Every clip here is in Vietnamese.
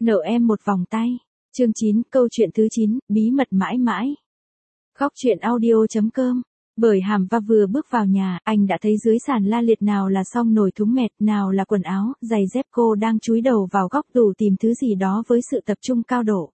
Nợ em một vòng tay. Chương 9, câu chuyện thứ 9, bí mật mãi mãi. Góc truyện audio.com. Bởi Hàm Va vừa bước vào nhà, anh đã thấy dưới sàn la liệt nào là xông nồi thúng mẹt, nào là quần áo, giày dép. Cô đang chúi đầu vào góc tủ tìm thứ gì đó với sự tập trung cao độ.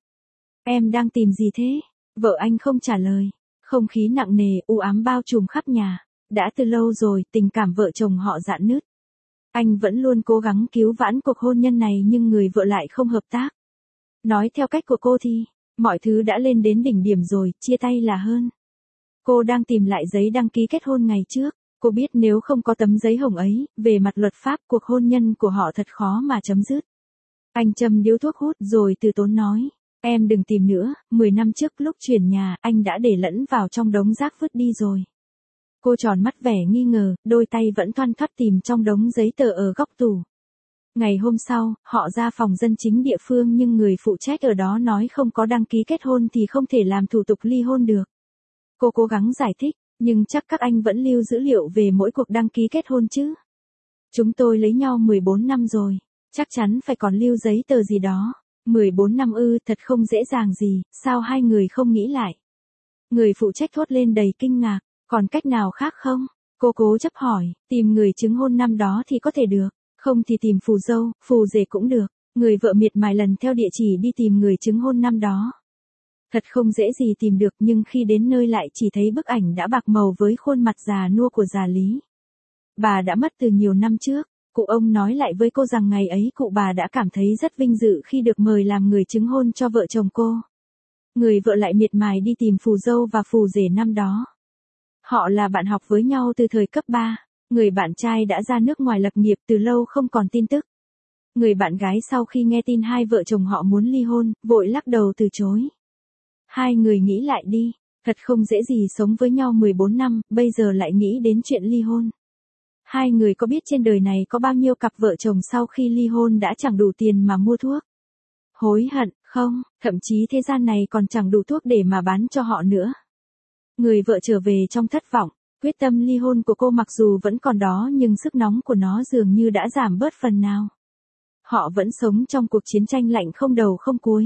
Em đang tìm gì thế? Vợ anh không trả lời. Không khí nặng nề, u ám bao trùm khắp nhà. Đã từ lâu rồi, tình cảm vợ chồng họ rạn nứt. Anh vẫn luôn cố gắng cứu vãn cuộc hôn nhân này nhưng người vợ lại không hợp tác. Nói theo cách của cô thì, mọi thứ đã lên đến đỉnh điểm rồi, chia tay là hơn. Cô đang tìm lại giấy đăng ký kết hôn ngày trước. Cô biết nếu không có tấm giấy hồng ấy, về mặt luật pháp cuộc hôn nhân của họ thật khó mà chấm dứt. Anh châm điếu thuốc hút rồi từ tốn nói. Em đừng tìm nữa, 10 năm trước lúc chuyển nhà, anh đã để lẫn vào trong đống rác vứt đi rồi. Cô tròn mắt vẻ nghi ngờ, đôi tay vẫn thoăn thoắt tìm trong đống giấy tờ ở góc tủ. Ngày hôm sau, họ ra phòng dân chính địa phương nhưng người phụ trách ở đó nói không có đăng ký kết hôn thì không thể làm thủ tục ly hôn được. Cô cố gắng giải thích, nhưng chắc các anh vẫn lưu dữ liệu về mỗi cuộc đăng ký kết hôn chứ. Chúng tôi lấy nhau 14 năm rồi, chắc chắn phải còn lưu giấy tờ gì đó. 14 năm ư, thật không dễ dàng gì, sao hai người không nghĩ lại? Người phụ trách thốt lên đầy kinh ngạc, còn cách nào khác không? Cô cố chấp hỏi, tìm người chứng hôn năm đó thì có thể được, không thì tìm phù dâu, phù rể cũng được. Người vợ miệt mài lần theo địa chỉ đi tìm người chứng hôn năm đó. Thật không dễ gì tìm được nhưng khi đến nơi lại chỉ thấy bức ảnh đã bạc màu với khuôn mặt già nua của già Lý. Bà đã mất từ nhiều năm trước. Cụ ông nói lại với cô rằng ngày ấy cụ bà đã cảm thấy rất vinh dự khi được mời làm người chứng hôn cho vợ chồng cô. Người vợ lại miệt mài đi tìm phù dâu và phù rể năm đó. Họ là bạn học với nhau từ thời cấp 3. Người bạn trai đã ra nước ngoài lập nghiệp từ lâu không còn tin tức. Người bạn gái sau khi nghe tin hai vợ chồng họ muốn ly hôn, vội lắc đầu từ chối. Hai người nghĩ lại đi, thật không dễ gì sống với nhau 14 năm, bây giờ lại nghĩ đến chuyện ly hôn. Hai người có biết trên đời này có bao nhiêu cặp vợ chồng sau khi ly hôn đã chẳng đủ tiền mà mua thuốc? Hối hận, không, thậm chí thế gian này còn chẳng đủ thuốc để mà bán cho họ nữa. Người vợ trở về trong thất vọng, quyết tâm ly hôn của cô mặc dù vẫn còn đó nhưng sức nóng của nó dường như đã giảm bớt phần nào. Họ vẫn sống trong cuộc chiến tranh lạnh không đầu không cuối.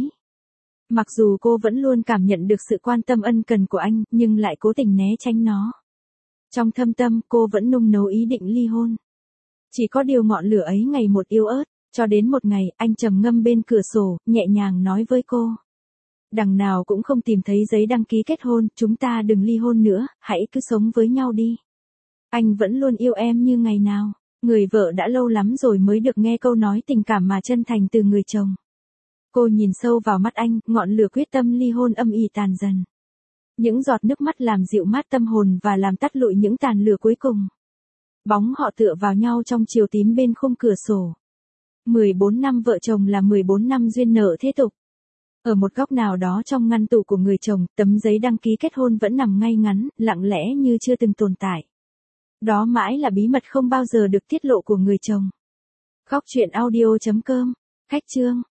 Mặc dù cô vẫn luôn cảm nhận được sự quan tâm ân cần của anh, nhưng lại cố tình né tránh nó. Trong thâm tâm, cô vẫn nung nấu ý định ly hôn. Chỉ có điều ngọn lửa ấy ngày một yếu ớt, cho đến một ngày, anh trầm ngâm bên cửa sổ, nhẹ nhàng nói với cô. Đằng nào cũng không tìm thấy giấy đăng ký kết hôn, chúng ta đừng ly hôn nữa, hãy cứ sống với nhau đi. Anh vẫn luôn yêu em như ngày nào. Người vợ đã lâu lắm rồi mới được nghe câu nói tình cảm mà chân thành từ người chồng. Cô nhìn sâu vào mắt anh, ngọn lửa quyết tâm ly hôn âm ỉ tàn dần. Những giọt nước mắt làm dịu mát tâm hồn và làm tắt lụi những tàn lửa cuối cùng. Bóng họ tựa vào nhau trong chiều tím bên khung cửa sổ. 14 năm vợ chồng là 14 năm duyên nợ thế tục. Ở một góc nào đó trong ngăn tủ của người chồng, tấm giấy đăng ký kết hôn vẫn nằm ngay ngắn, lặng lẽ như chưa từng tồn tại. Đó mãi là bí mật không bao giờ được tiết lộ của người chồng. Góc truyện audio.com. Khách chương.